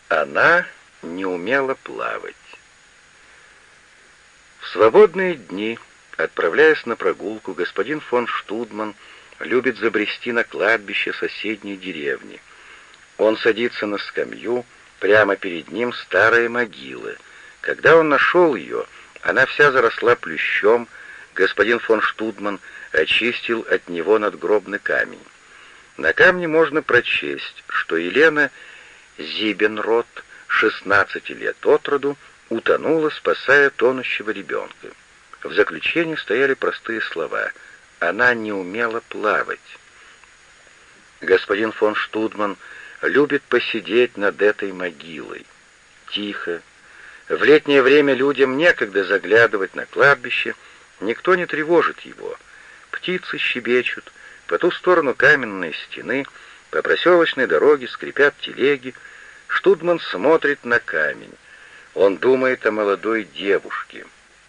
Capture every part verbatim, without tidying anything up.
Она не умела плавать. В свободные дни, отправляясь на прогулку, господин фон Штудман любит забрести на кладбище соседней деревни. Он садится на скамью, прямо перед ним старая могила. Когда он нашел ее, она вся заросла плющом, господин фон Штудман очистил от него надгробный камень. На камне можно прочесть, что Елена Зибенрот, шестнадцати лет от роду, утонула, спасая тонущего ребенка. В заключении стояли простые слова: «Она не умела плавать». Господин фон Штудман любит посидеть над этой могилой. Тихо. В летнее время людям некогда заглядывать на кладбище, никто не тревожит его. Птицы щебечут, по ту сторону каменной стены, по проселочной дороге скрипят телеги. Штудман смотрит на камень. Он думает о молодой девушке.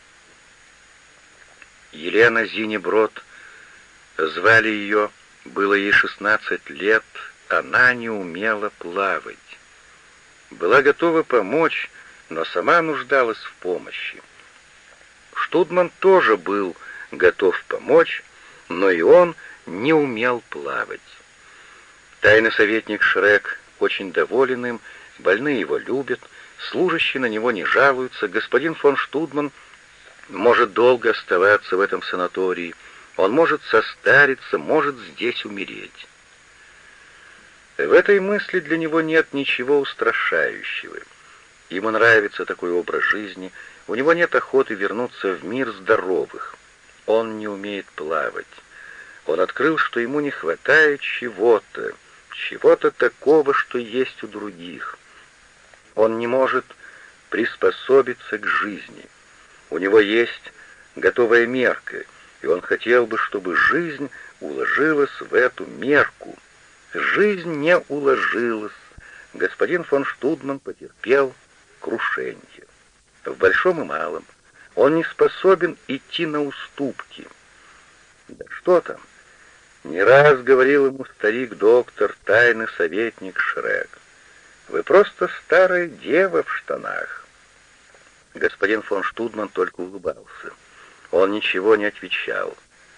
Елена Зинеброд, звали ее, было ей шестнадцать лет, она не умела плавать. Была готова помочь, но сама нуждалась в помощи. Штудман тоже был готов помочь, но и он не умел плавать. Тайный советник Шрек очень доволен им, больные его любят, служащие на него не жалуются, господин фон Штудман может долго оставаться в этом санатории, он может состариться, может здесь умереть. В этой мысли для него нет ничего устрашающего. Ему нравится такой образ жизни, у него нет охоты вернуться в мир здоровых. Он не умеет плавать. Он открыл, что ему не хватает чего-то, чего-то такого, что есть у других. Он не может приспособиться к жизни. У него есть готовая мерка, и он хотел бы, чтобы жизнь уложилась в эту мерку. Жизнь не уложилась. Господин фон Штудман потерпел крушение. В большом и малом. Он не способен идти на уступки. Да что там? Не раз говорил ему старик-доктор, тайный советник Шрек: «Вы просто старая дева в штанах». Господин фон Штудман только улыбался. Он ничего не отвечал.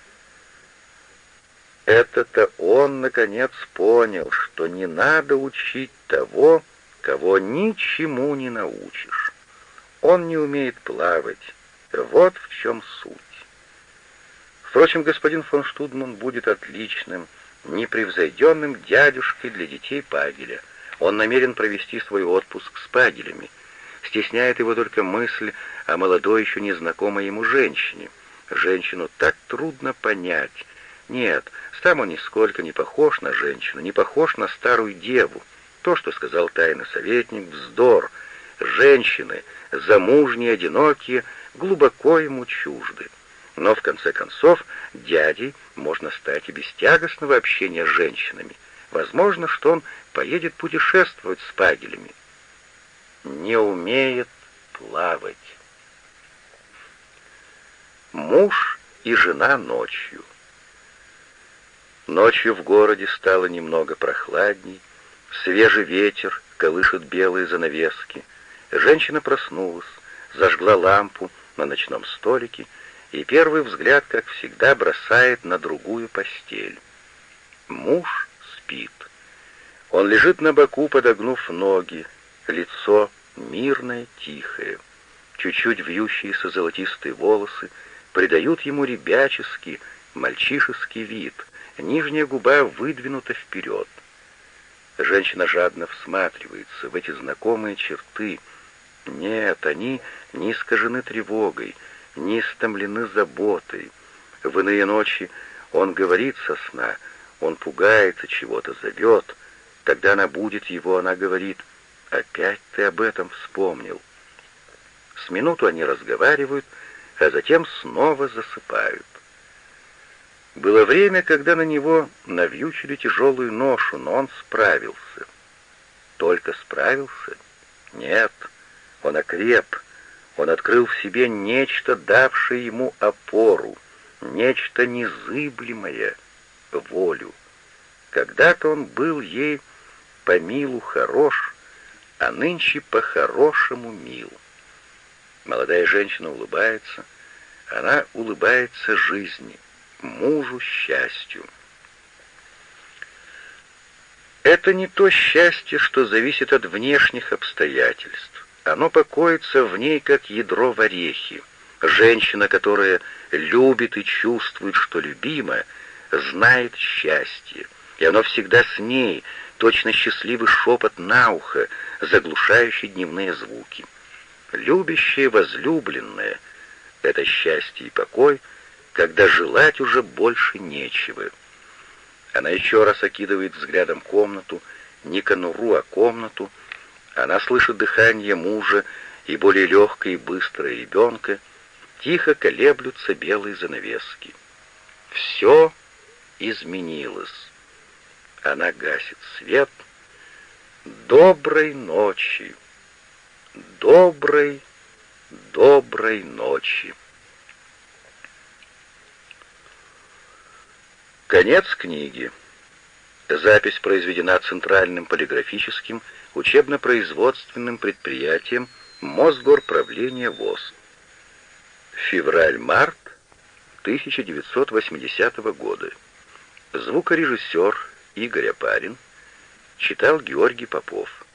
Это-то он, наконец, понял, что не надо учить того, кого ничему не научишь. Он не умеет плавать. Вот в чем суть. Впрочем, господин фон Штудман будет отличным, непревзойденным дядюшкой для детей Пагеля. Он намерен провести свой отпуск с Пагелями. Стесняет его только мысль о молодой, еще незнакомой ему женщине. Женщину так трудно понять. Нет, сам он нисколько не похож на женщину, не похож на старую деву. То, что сказал тайный советник, вздор. Женщины, замужние, одинокие, глубоко ему чужды. Но, в конце концов, дядей можно стать и без тягостного общения с женщинами. Возможно, что он поедет путешествовать с Пагелями. Не умеет плавать. Муж и жена ночью. Ночью в городе стало немного прохладней, свежий ветер колышет белые занавески. Женщина проснулась, зажгла лампу на ночном столике, и первый взгляд, как всегда, бросает на другую постель. Муж спит. Он лежит на боку, подогнув ноги, лицо мирное, тихое. Чуть-чуть вьющиеся золотистые волосы придают ему ребяческий, мальчишеский вид, нижняя губа выдвинута вперед. Женщина жадно всматривается в эти знакомые черты. Нет, они не искажены тревогой, не истомлены заботой. В иные ночи он говорит со сна, он пугается чего-то, зовет. Когда она будет его, она говорит: «Опять ты об этом вспомнил». С минуту они разговаривают, а затем снова засыпают. Было время, когда на него навьючили тяжелую ношу, но он справился. Только справился? Нет, он окреп. Он открыл в себе нечто, давшее ему опору, нечто незыблемое — волю. Когда-то он был ей по милу хорош, а нынче по-хорошему мил. Молодая женщина улыбается, она улыбается жизни, мужу счастью. Это не то счастье, что зависит от внешних обстоятельств. Оно покоится в ней, как ядро в орехе. Женщина, которая любит и чувствует, что любима, знает счастье, и оно всегда с ней, точно счастливый шепот на ухо, заглушающий дневные звуки. Любящая возлюбленная — это счастье и покой, когда желать уже больше нечего. Она еще раз окидывает взглядом комнату, не конуру, а комнату. Она слышит дыхание мужа и более легкое и быстрое ребенка. Тихо колеблются белые занавески. Все изменилось. Она гасит свет. Доброй ночи, доброй, доброй ночи. Конец книги. Запись произведена Центральным полиграфическим учебно-производственным предприятием Мосгорправления ВОС. Февраль-март тысяча девятьсот восьмидесятого года. Звукорежиссер Игорь Апарин читал Георгий Попов.